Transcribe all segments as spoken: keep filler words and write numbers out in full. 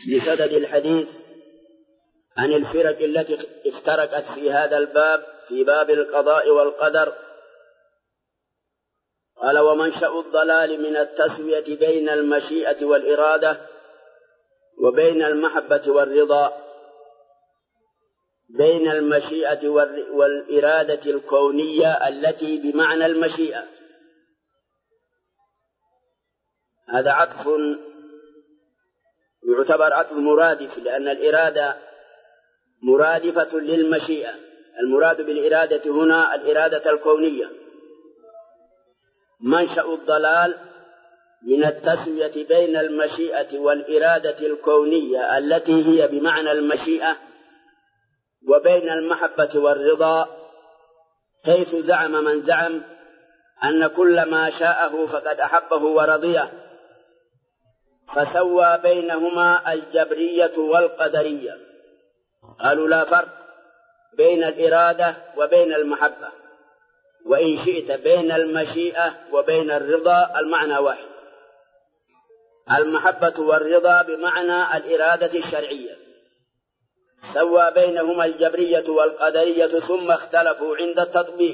بسدد الحديث عن الفرق التي افترقت في هذا الباب في باب القضاء والقدر. قال: ومنشأ الضلال من التسوية بين المشيئة والإرادة وبين المحبة والرضا، بين المشيئة والإرادة الكونية التي بمعنى المشيئة. هذا عطف يعتبر عطف مرادف، لأن الإرادة مرادفة للمشيئة. المراد بالإرادة هنا الإرادة الكونية. منشأ الضلال من التسوية بين المشيئة والإرادة الكونية التي هي بمعنى المشيئة وبين المحبة والرضا، حيث زعم من زعم أن كل ما شاءه فقد أحبه ورضيه، فسوى بينهما الجبرية والقدرية. قالوا: لا فرق بين الإرادة وبين المحبة، وإن شئت بين المشيئة وبين الرضا، المعنى واحد. المحبة والرضا بمعنى الإرادة الشرعية. سوى بينهما الجبرية والقدرية، ثم اختلفوا عند التطبيق،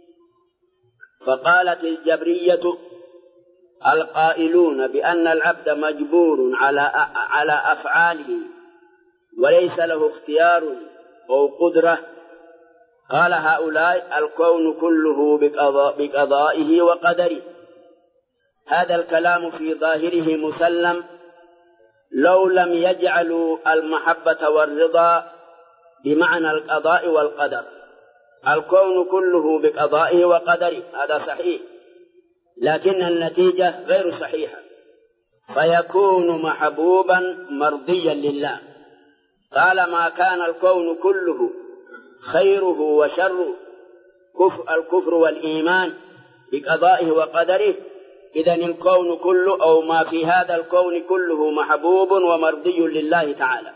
فقالت الجبرية القائلون بأن العبد مجبور على على أفعاله وليس له اختيار أو قدرة، قال هؤلاء: الكون كله بقضائه وقدره. هذا الكلام في ظاهره مسلم لو لم يجعلوا المحبة والرضا بمعنى القضاء والقدر. الكون كله بقضائه وقدره، هذا صحيح، لكن النتيجة غير صحيحة، فيكون محبوبا مرضيا لله. طالما كان الكون كله خيره وشره الكفر والإيمان بقضائه وقدره، إذن الكون كله أو ما في هذا الكون كله محبوب ومرضي لله تعالى.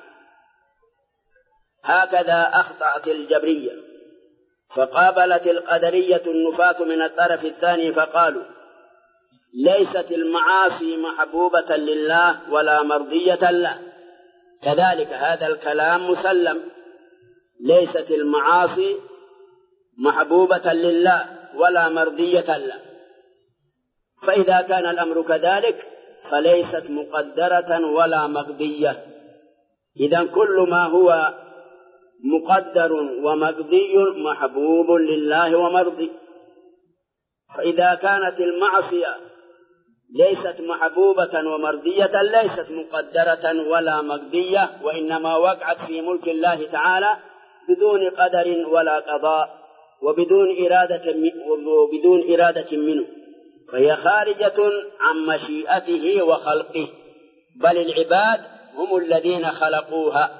هكذا أخطأت الجبرية، فقابلت القدرية النفاة من الطرف الثاني فقالوا: ليست المعاصي محبوبة لله ولا مرضية له. كذلك هذا الكلام مسلم، ليست المعاصي محبوبة لله ولا مرضية له. فإذا كان الأمر كذلك فليست مقدرة ولا مقضية. إذن كل ما هو مقدر ومقضي محبوب لله ومرضي. فإذا كانت المعصية ليست محبوبة ومرضية، ليست مقدرة ولا مقضية، وإنما وقعت في ملك الله تعالى بدون قدر ولا قضاء وبدون إرادة وبدون إرادة منه، فهي خارجة عن مشيئته وخلقه، بل العباد هم الذين خلقوها.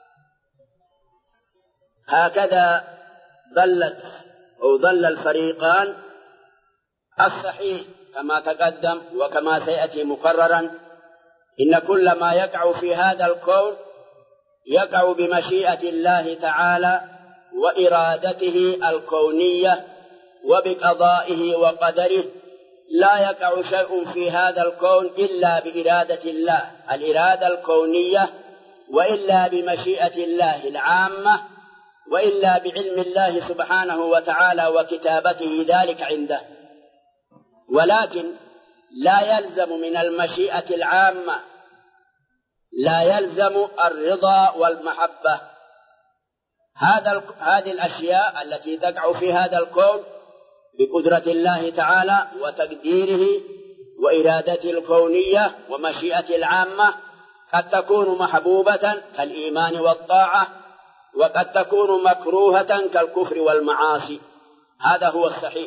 هكذا ضلت أو ضل الفريقان. الصحيح كما تقدم وكما سيأتي مقررا، إن كل ما يقع في هذا الكون يقع بمشيئة الله تعالى وإرادته الكونية وبقضائه وقدره. لا يقع شيء في هذا الكون إلا بإرادة الله الإرادة الكونية، وإلا بمشيئة الله العامة، وإلا بعلم الله سبحانه وتعالى وكتابته ذلك عنده. ولكن لا يلزم من المشيئة العامة لا يلزم الرضا والمحبة. هذا هذه الأشياء التي تقع في هذا الكون بقدرة الله تعالى وتقديره وإرادته الكونية ومشيئة العامة قد تكون محبوبة كالإيمان والطاعة، وقد تكون مكروهة كالكفر والمعاصي. هذا هو الصحيح.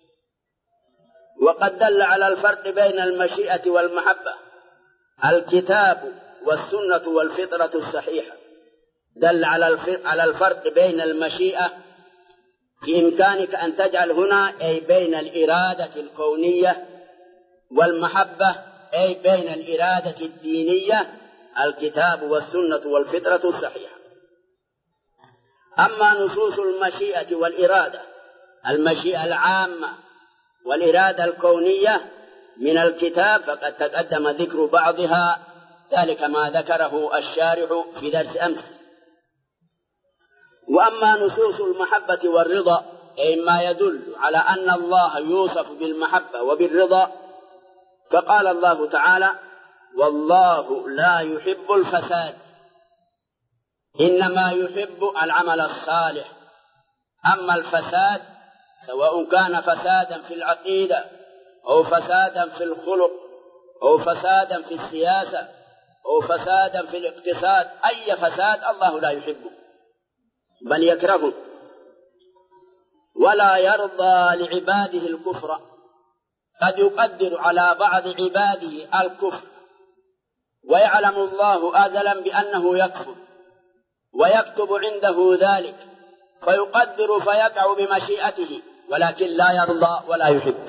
وقد دل على الفرق بين المشيئة والمحبة الكتاب والسنة والفطرة الصحيحة. دل على الفرق بين المشيئة، في إمكانك أن تجعل هنا أي بين الإرادة الكونية، والمحبة أي بين الإرادة الدينية، الكتاب والسنة والفطرة الصحيحة. أما نصوص المشيئة والإرادة، المشيئة العامة والإرادة الكونية من الكتاب، فقد تقدم ذكر بعضها ذلك ما ذكره الشارح في درس أمس. وأما نصوص المحبة والرضا أي ما يدل على أن الله يوصف بالمحبة وبالرضا، فقال الله تعالى: والله لا يحب الفساد، إنما يحب العمل الصالح. أما الفساد سواء كان فسادا في العقيدة أو فسادا في الخلق أو فسادا في السياسة أو فسادا في الاقتصاد، أي فساد الله لا يحبه بل يكرهه، ولا يرضى لعباده الكفر. قد يقدر على بعض عباده الكفر ويعلم الله أزلا بأنه يكفر ويكتب عنده ذلك، فيقدر فيقع بمشيئته، ولكن لا يرضى ولا يحب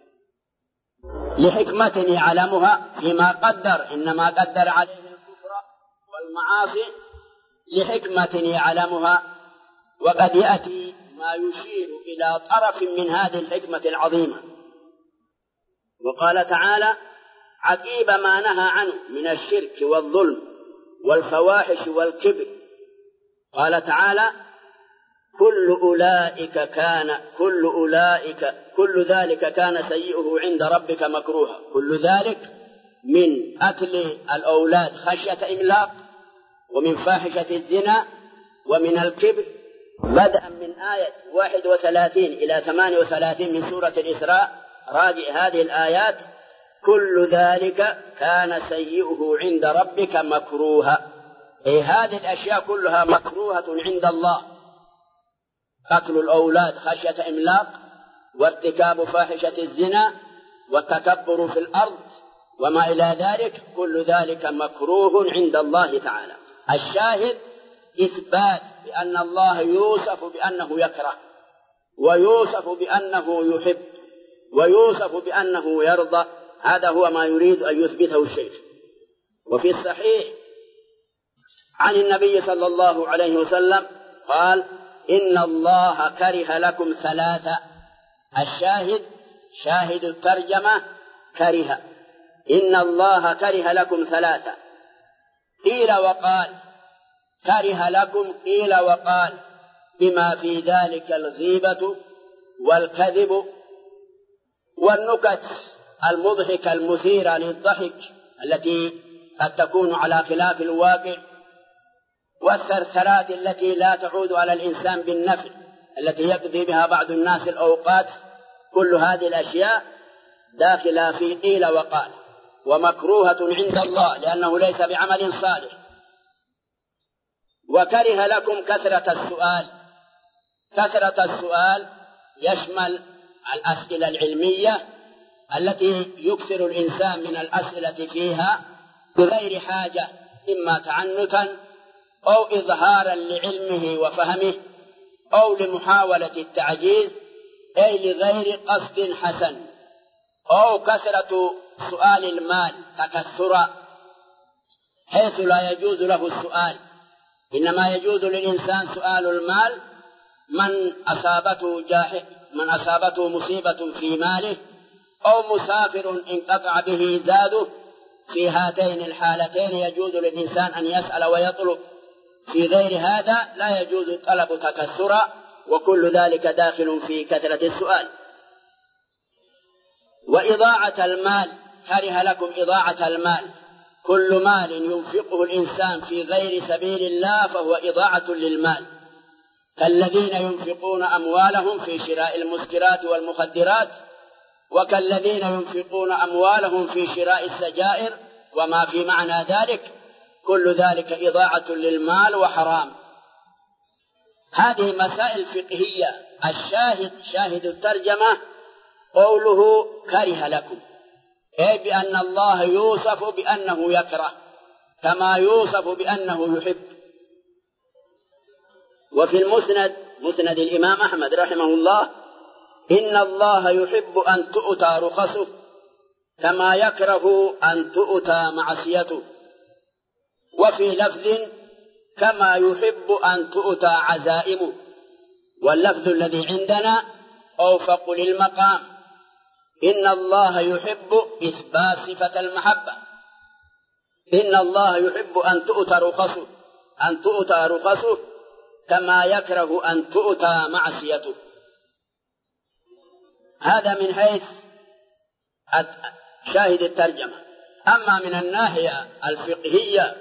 لحكمة يعلمها فيما قدر، إنما قدر عليه الكفر والمعاصي لحكمة يعلمها، وقد يأتي ما يشير إلى طرف من هذه الحكمة العظيمة. وقال تعالى عقيب ما نهى عنه من الشرك والظلم والفواحش والكبر، قال تعالى: كل أولئك كان كل أولئك كل ذلك كان سيئه عند ربك مكروها. كل ذلك من أكل الأولاد خشية إملاق، ومن فاحشة الزنا، ومن الكبر، بدءا من آية واحد وثلاثين إلى ثمان وثلاثين من سورة الإسراء. راجع هذه الآيات: كل ذلك كان سيئه عند ربك مكروها، أي هذه الأشياء كلها مكروهة عند الله: قتل الأولاد خشية إملاق، وارتكاب فاحشة الزنا، والتكبر في الأرض، وما إلى ذلك، كل ذلك مكروه عند الله تعالى. الشاهد إثبات بأن الله يوصف بأنه يكره، ويوصف بأنه يحب، ويوصف بأنه يرضى. هذا هو ما يريد أن يثبته الشيخ. وفي الصحيح عن النبي صلى الله عليه وسلم قال: إن الله كره لكم ثلاثة. الشاهد شاهد الترجمة كره، إن الله كره لكم ثلاثة. قيل وقال، كره لكم قيل وقال، بما في ذلك الغيبة والكذب والنكت المضحكة المثيرة للضحك التي قد تكون على خلاف الواقع، والثرثرات التي لا تعود على الإنسان بالنفع التي يقضي بها بعض الناس الأوقات. كل هذه الأشياء داخلة في قيل وقال، ومكروهة عند الله لأنه ليس بعمل صالح. وكره لكم كثرة السؤال. كثرة السؤال يشمل الأسئلة العلمية التي يكثر الإنسان من الأسئلة فيها بغير حاجة، إما تعنتا أو إظهارا لعلمه وفهمه أو لمحاولة التعجيز، أي لغير قصد حسن، أو كثرة سؤال المال تكثرا حيث لا يجوز له السؤال، إنما يجوز للإنسان سؤال المال من أصابته جاح من أصابته مصيبة في ماله، أو مسافر انقطع به زاده. في هاتين الحالتين يجوز للإنسان أن يسأل ويطلب، في غير هذا لا يجوز طلب تكثرا، وكل ذلك داخل في كثرة السؤال. وإضاعة المال، كره لكم إضاعة المال. كل مال ينفقه الإنسان في غير سبيل الله فهو إضاعة للمال، كالذين ينفقون أموالهم في شراء المسكرات والمخدرات، وكالذين ينفقون أموالهم في شراء السجائر وما في معنى ذلك، كل ذلك إضاعة للمال وحرام. هذه مسائل فقهية. الشاهد شاهد الترجمة قوله كره لكم، أي بأن الله يوصف بأنه يكره كما يوصف بأنه يحب. وفي المسند مسند الإمام أحمد رحمه الله: إن الله يحب أن تؤتى رخصه كما يكره أن تؤتى معصيته. وفي لفظ: كما يحب أن تؤتى عزائمه. واللفظ الذي عندنا أوفق للمقام: إن الله يحب إثبات صفة المحبة. إن الله يحب أن تؤتى رخصه أن تؤتى رخصه كما يكره أن تؤتى معصيته. هذا من حيث شاهد الترجمة. أما من الناحية الفقهية،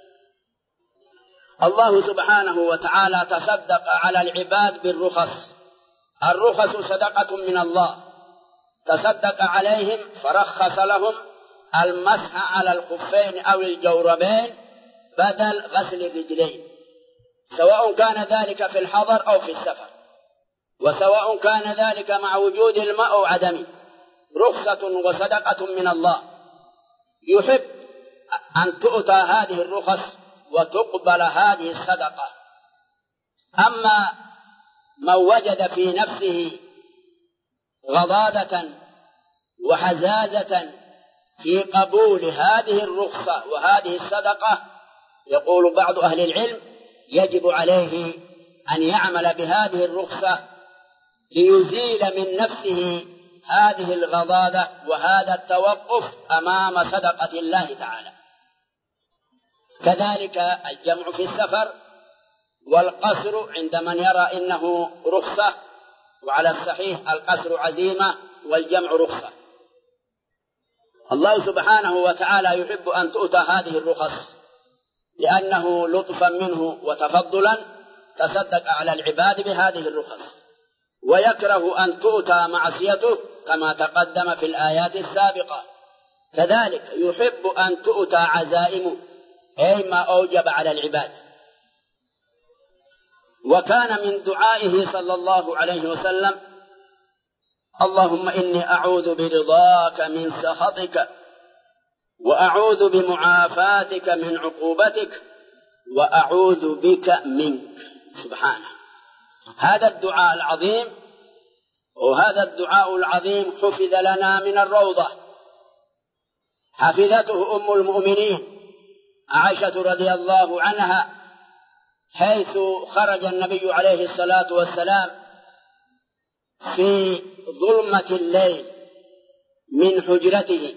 الله سبحانه وتعالى تصدق على العباد بالرخص. الرخص صدقة من الله، تصدق عليهم فرخص لهم المسح على الخفين أو الجوربين بدل غسل الرجلين، سواء كان ذلك في الحضر أو في السفر، وسواء كان ذلك مع وجود الماء أو عدمه. رخصة وصدقة من الله، يحب أن تؤتى هذه الرخص وتقبل هذه الصدقة. أما من وجد في نفسه غضاضة وحزازة في قبول هذه الرخصة وهذه الصدقة، يقول بعض أهل العلم يجب عليه أن يعمل بهذه الرخصة ليزيل من نفسه هذه الغضاضة وهذا التوقف أمام صدقة الله تعالى. كذلك الجمع في السفر والقصر عند من يرى إنه رخصة، وعلى الصحيح القصر عزيمة والجمع رخصة. الله سبحانه وتعالى يحب أن تؤتى هذه الرخص لأنه لطفا منه وتفضلا تصدق على العباد بهذه الرخص، ويكره أن تؤتى معصيته كما تقدم في الآيات السابقة. كذلك يحب أن تؤتى عزائمه، أي ما أوجب على العباد. وكان من دعائه صلى الله عليه وسلم: اللهم إني أعوذ برضاك من سخطك، وأعوذ بمعافاتك من عقوبتك، وأعوذ بك منك. سبحانه. هذا الدعاء العظيم، وهذا الدعاء العظيم حفظ لنا من الروضة، حفظته أم المؤمنين عائشة رضي الله عنها، حيث خرج النبي عليه الصلاة والسلام في ظلمة الليل من حجرته.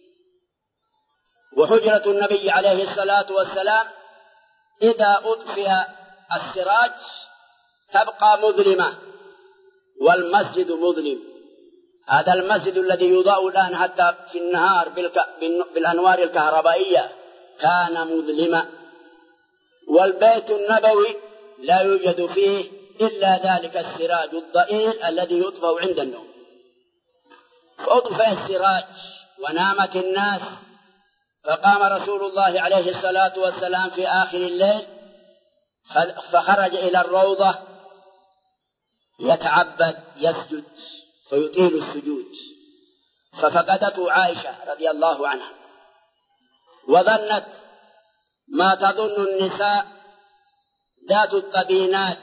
وحجرة النبي عليه الصلاة والسلام إذا أطفئ السراج تبقى مظلمة، والمسجد مظلم. هذا المسجد الذي يضاء الآن حتى في النهار بالأنوار الكهربائية كان مظلما، والبيت النبوي لا يوجد فيه إلا ذلك السراج الضئيل الذي يطفأ عند النوم. فأطفأ السراج ونامت الناس، فقام رسول الله عليه الصلاة والسلام في آخر الليل فخرج إلى الروضة يتعبد يسجد فيطيل السجود، ففقدته عائشة رضي الله عنها، وظنت ما تظن النساء ذات الطبينات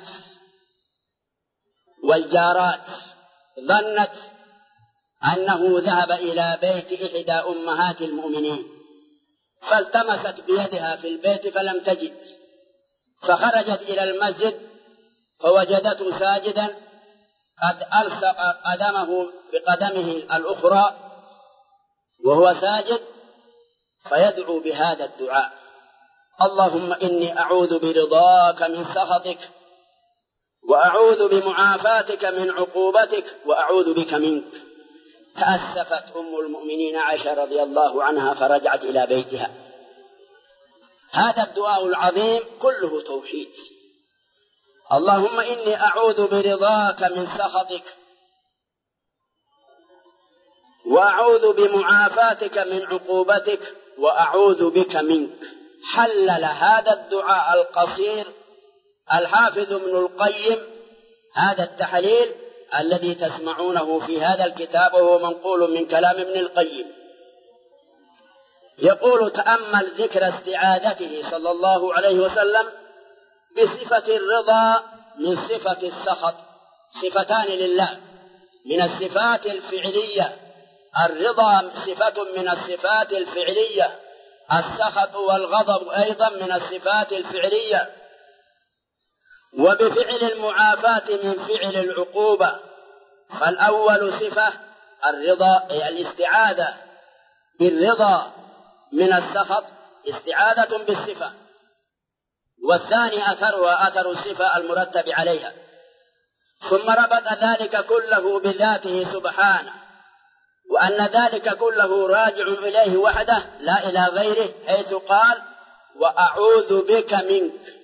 والجارات، ظنت أنه ذهب إلى بيت إحدى أمهات المؤمنين، فالتمست بيدها في البيت فلم تجد، فخرجت إلى المسجد فوجدته ساجدا قد ألصق قدمه بقدمه الأخرى وهو ساجد، فيدعو بهذا الدعاء: اللهم إني أعوذ برضاك من سخطك، وأعوذ بمعافاتك من عقوبتك، وأعوذ بك منك. تأسفت أم المؤمنين عائشة رضي الله عنها فرجعت إلى بيتها. هذا الدعاء العظيم كله توحيد. اللهم إني أعوذ برضاك من سخطك، وأعوذ بمعافاتك من عقوبتك، وأعوذ بك منك. حلل هذا الدعاء القصير الحافظ ابن القيم هذا التحليل الذي تسمعونه في هذا الكتاب، وهو منقول من كلام ابن القيم. يقول: تأمل ذكر استعاذته صلى الله عليه وسلم بصفة الرضا من صفة السخط، صفتان لله من الصفات الفعلية. الرضا صفة من الصفات الفعلية، السخط والغضب أيضا من الصفات الفعلية. وبفعل المعافاة من فعل العقوبة، فالأول صفة الرضا، أي الاستعاذة بالرضا من السخط، استعاذة بالصفة، والثاني أثرها أثر الصفة المرتب عليها، ثم ربط ذلك كله بذاته سبحانه، وأن ذلك كله راجع إليه وحده لا إلى غيره، حيث قال وأعوذ بك منك.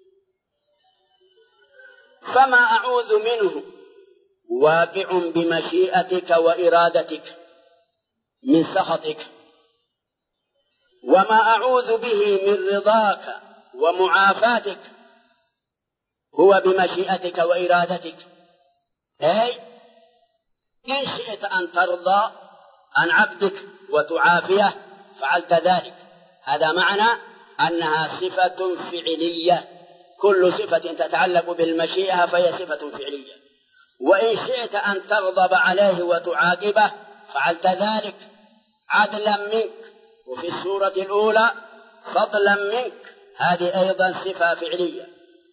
فما أعوذ منه واقع بمشيئتك وإرادتك من سخطك، وما أعوذ به من رضاك ومعافاتك هو بمشيئتك وإرادتك، أي إن شئت أن ترضى عن عبدك وتعافيه فعلت ذلك. هذا معنى أنها صفة فعلية، كل صفة تتعلق بالمشيئة فهي صفة فعلية. وإن شئت أن تغضب عليه وتعاقبه فعلت ذلك عدلا منك، وفي السورة الأولى فضلا منك، هذه أيضا صفة فعلية.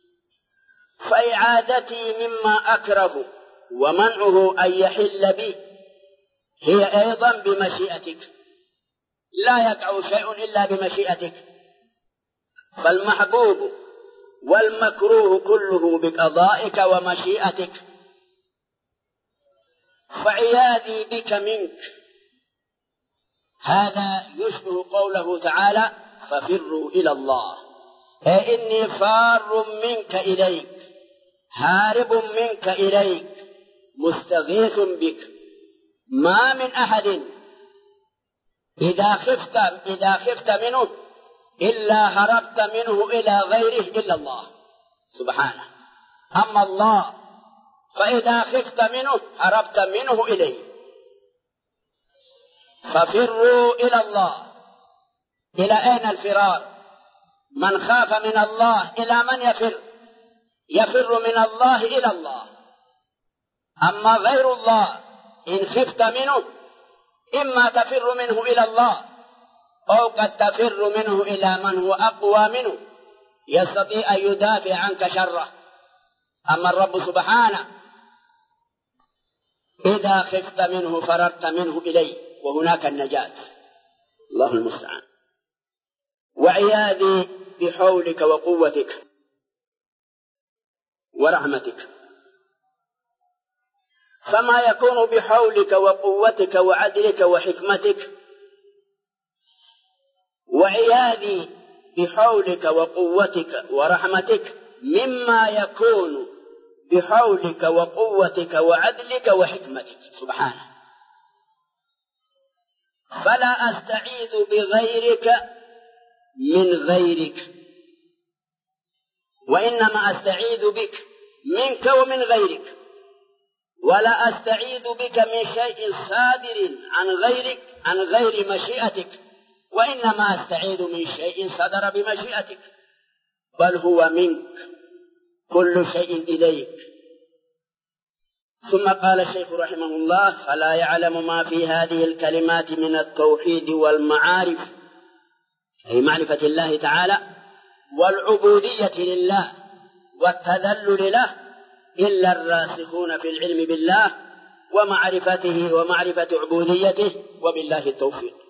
فإعادتي مما أكره ومنعه أن يحل بي هي أيضا بمشيئتك، لا يقع شيء إلا بمشيئتك، فالمحبوب والمكروه كله بقضائك ومشيئتك. فعياذي بك منك هذا يشبه قوله تعالى ففروا إلى الله، أي إني فار منك إليك، هارب منك إليك، مستغيث بك. ما من أحد إذا خفت إذا خفت منه إلا هربت منه إلى غيره إلا الله سبحانه. أما الله فإذا خفت منه هربت منه إليه. ففروا إلى الله، إلى أين الفرار؟ من خاف من الله إلى من يفر؟ يفر من الله إلى الله. أما غير الله إن خفت منه إما تفر منه إلى الله، أو قد تفر منه إلى من هو أقوى منه يستطيع أن يدافع عنك شره. أما الرب سبحانه إذا خفت منه فررت منه إليه، وهناك النجاة، الله المستعان. وعياذي بحولك وقوتك ورحمتك. فما يكون بحولك وقوتك وعدلك وحكمتك. وعياذي بحولك وقوتك ورحمتك مما يكون بحولك وقوتك وعدلك وحكمتك سبحانه. فلا أستعيذ بغيرك من غيرك، وإنما أستعيذ بك منك ومن غيرك. ولا أستعيذ بك من شيء صادر عن غيرك عن غير مشيئتك، وإنما أستعيذ من شيء صدر بمشيئتك، بل هو منك، كل شيء إليك. ثم قال الشيخ رحمه الله فلا يعلم ما في هذه الكلمات من التوحيد والمعارف، أي معرفة الله تعالى والعبودية لله والتذلل له، إلا الراسخون في العلم بالله ومعرفته ومعرفة عبوديته، وبالله التوفيق.